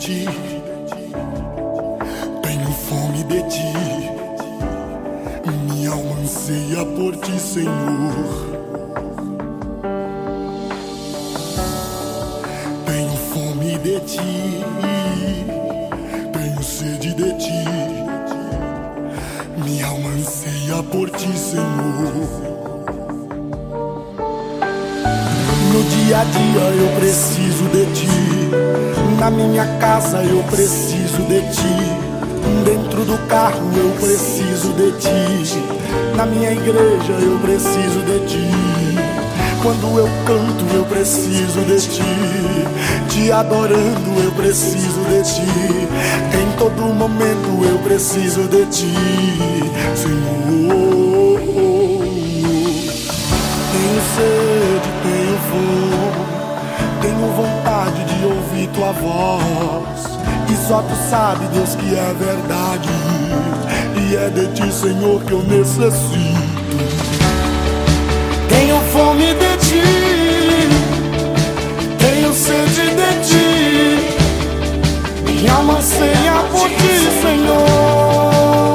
ti, tenho fome de ti. Minha alma anseia por ti, Senhor. Tenho fome de ti, tenho sede de ti. Minha alma anseia por ti, Senhor. No dia a dia eu preciso de ti, na minha casa eu preciso de ti, dentro do carro eu preciso de ti, na minha igreja eu preciso de ti. Quando eu canto eu preciso de ti, te adorando eu preciso de ti, em todo momento eu preciso de ti, Senhor. Tenho sede, tenho fome, tenho vontade de ouvir tua voz, e só tu sabe, Deus, que é verdade, e é de ti, Senhor, que eu necessito. Tenho fome de ti, tenho sede de ti, minha alma anseia por ti, Senhor.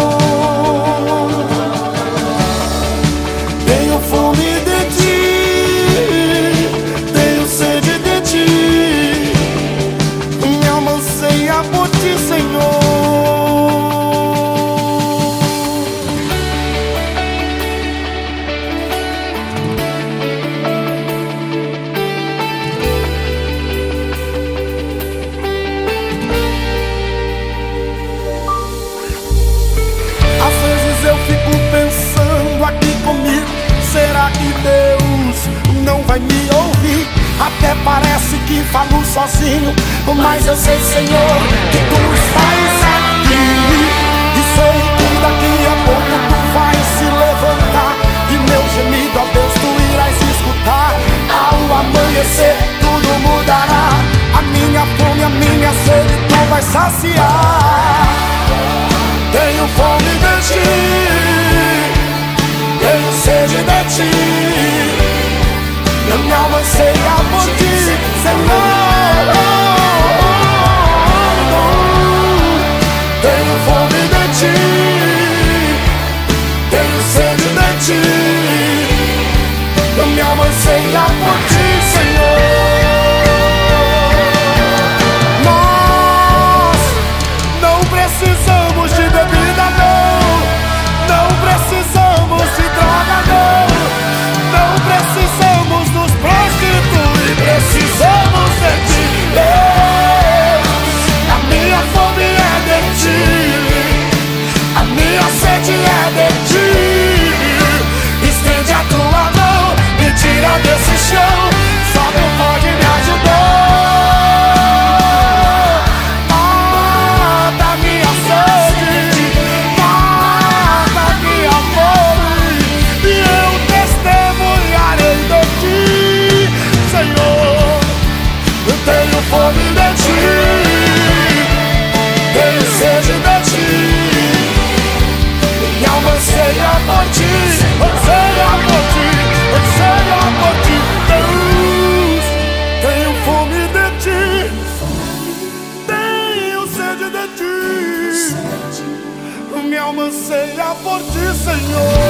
Tenho fome de ti, tenho sede de ti, minha alma anseia por ti, Senhor. Aqui comigo, será que Deus não vai me ouvir? Até parece que falo sozinho, mas eu sei, Senhor, que tu estás aqui, e sei que daqui a pouco tu vais se levantar, e meu gemido, ó Deus, tu irás escutar. Ao amanhecer tudo mudará, a minha fome, a minha sede tu vais saciar. Tenho fome de ti, tenho sede de ti, minha alma anseia por ti, Senhor. Tenho fome de ti, tenho sede de ti, minha alma anseia por ti, Senhor. Nós não precisamos de bebida, não precisamos de droga, não precisamos nos prostituir, precisamos de ti, Deus. A minha fome é de ti, a minha sede é de ti. Estende a tua mão, me tira desse chão, só tu pode me ajudar. Mata minha sede, mata minha fome, e eu testemunharei de ti, Senhor. Eu tenho fome de ti, tenho sede de ti, minha alma anseia por ti, anseia por ti, anseia por ti, Deus. Tenho fome de ti, tenho sede de ti, minha alma anseia por ti, Senhor.